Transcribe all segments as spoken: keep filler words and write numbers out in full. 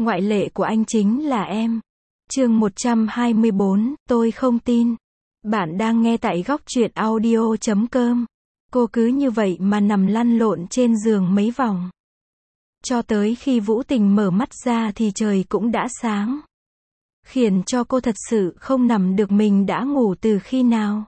Ngoại lệ của anh chính là em. Chương một trăm hai mươi bốn, tôi không tin. Bạn đang nghe tại góc truyện audio chấm com. Cô cứ như vậy mà nằm lăn lộn trên giường mấy vòng. Cho tới khi Vũ Tình mở mắt ra thì trời cũng đã sáng. Khiến cho cô thật sự không nằm được mình đã ngủ từ khi nào.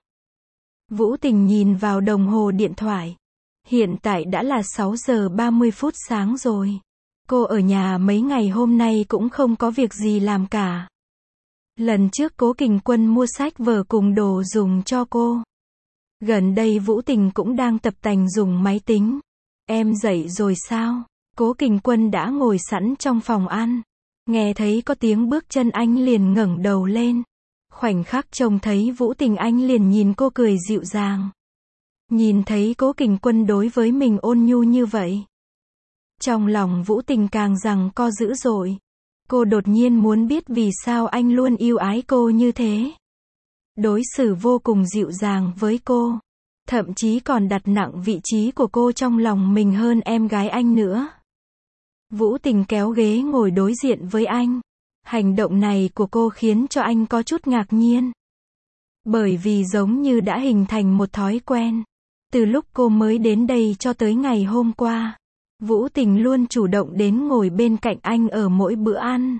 Vũ Tình nhìn vào đồng hồ điện thoại. Hiện tại đã là sáu giờ ba mươi phút sáng rồi. Cô ở nhà mấy ngày hôm nay cũng không có việc gì làm cả. Lần trước Cố Kình Quân mua sách vở cùng đồ dùng cho cô. Gần đây Vũ Tình cũng đang tập tành dùng máy tính. Em dậy rồi sao? Cố Kình Quân đã ngồi sẵn trong phòng ăn. Nghe thấy có tiếng bước chân anh liền ngẩng đầu lên. Khoảnh khắc trông thấy Vũ Tình anh liền nhìn cô cười dịu dàng. Nhìn thấy Cố Kình Quân đối với mình ôn nhu như vậy. Trong lòng Vũ Tình càng giằng co dữ dội. Cô đột nhiên muốn biết vì sao anh luôn yêu ái cô như thế. Đối xử vô cùng dịu dàng với cô. Thậm chí còn đặt nặng vị trí của cô trong lòng mình hơn em gái anh nữa. Vũ Tình kéo ghế ngồi đối diện với anh. Hành động này của cô khiến cho anh có chút ngạc nhiên. Bởi vì giống như đã hình thành một thói quen. Từ lúc cô mới đến đây cho tới ngày hôm qua. Vũ Tình luôn chủ động đến ngồi bên cạnh anh ở mỗi bữa ăn.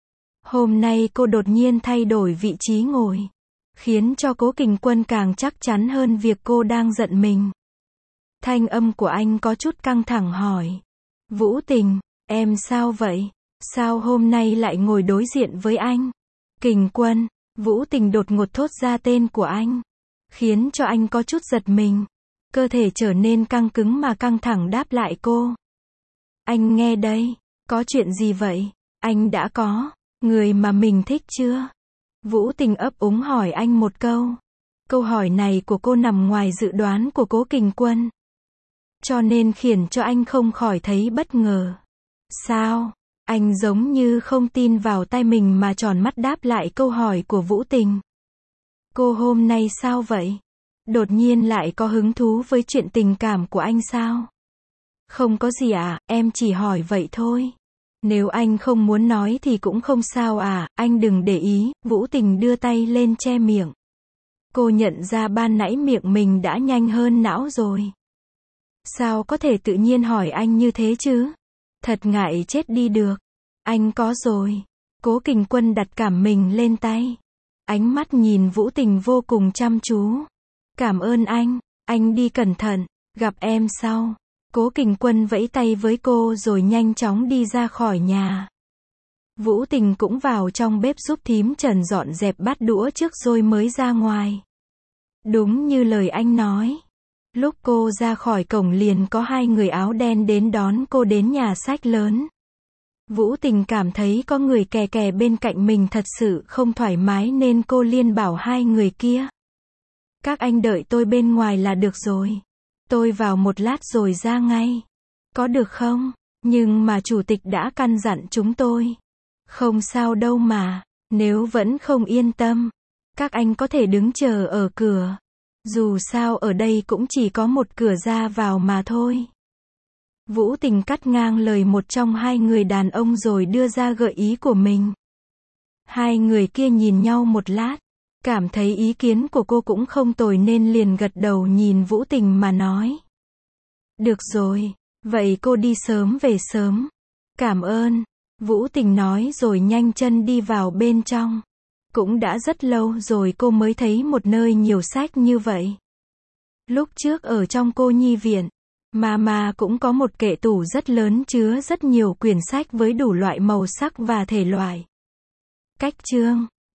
Hôm nay cô đột nhiên thay đổi vị trí ngồi. Khiến cho Cố Kình Quân càng chắc chắn hơn việc cô đang giận mình. Thanh âm của anh có chút căng thẳng hỏi. Vũ Tình, em sao vậy? Sao hôm nay lại ngồi đối diện với anh? Kình Quân, Vũ Tình đột ngột thốt ra tên của anh. Khiến cho anh có chút giật mình. Cơ thể trở nên căng cứng mà căng thẳng đáp lại cô. Anh nghe đây, có chuyện gì vậy? Anh đã có người mà mình thích chưa? Vũ Tình ấp úng hỏi anh một câu. Câu hỏi này của cô nằm ngoài dự đoán của Cố Kình Quân. Cho nên khiến cho anh không khỏi thấy bất ngờ. Sao? Anh giống như không tin vào tai mình mà tròn mắt đáp lại câu hỏi của Vũ Tình. Cô hôm nay sao vậy? Đột nhiên lại có hứng thú với chuyện tình cảm của anh sao? Không có gì à, em chỉ hỏi vậy thôi. Nếu anh không muốn nói thì cũng không sao à, anh đừng để ý. Vũ Tình đưa tay lên che miệng. Cô nhận ra ban nãy miệng mình đã nhanh hơn não rồi. Sao có thể tự nhiên hỏi anh như thế chứ? Thật ngại chết đi được. Anh có rồi. Cố Kình Quân đặt cảm mình lên tay. Ánh mắt nhìn Vũ Tình vô cùng chăm chú. Cảm ơn anh, anh đi cẩn thận, gặp em sau. Cố Kình Quân vẫy tay với cô rồi nhanh chóng đi ra khỏi nhà. Vũ Tình cũng vào trong bếp giúp thím Trần dọn dẹp bát đũa trước rồi mới ra ngoài. Đúng như lời anh nói. Lúc cô ra khỏi cổng liền có hai người áo đen đến đón cô đến nhà sách lớn. Vũ Tình cảm thấy có người kè kè bên cạnh mình thật sự không thoải mái nên cô liền bảo hai người kia. Các anh đợi tôi bên ngoài là được rồi. Tôi vào một lát rồi ra ngay. Có được không? Nhưng mà chủ tịch đã căn dặn chúng tôi. Không sao đâu mà. Nếu vẫn không yên tâm, các anh có thể đứng chờ ở cửa. Dù sao ở đây cũng chỉ có một cửa ra vào mà thôi. Vũ Tình cắt ngang lời một trong hai người đàn ông rồi đưa ra gợi ý của mình. Hai người kia nhìn nhau một lát. Cảm thấy ý kiến của cô cũng không tồi nên liền gật đầu nhìn Vũ Tình mà nói. Được rồi, vậy cô đi sớm về sớm. Cảm ơn, Vũ Tình nói rồi nhanh chân đi vào bên trong. Cũng đã rất lâu rồi cô mới thấy một nơi nhiều sách như vậy. Lúc trước ở trong cô nhi viện, Mama cũng có một kệ tủ rất lớn chứa rất nhiều quyển sách với đủ loại màu sắc và thể loại. Cách chương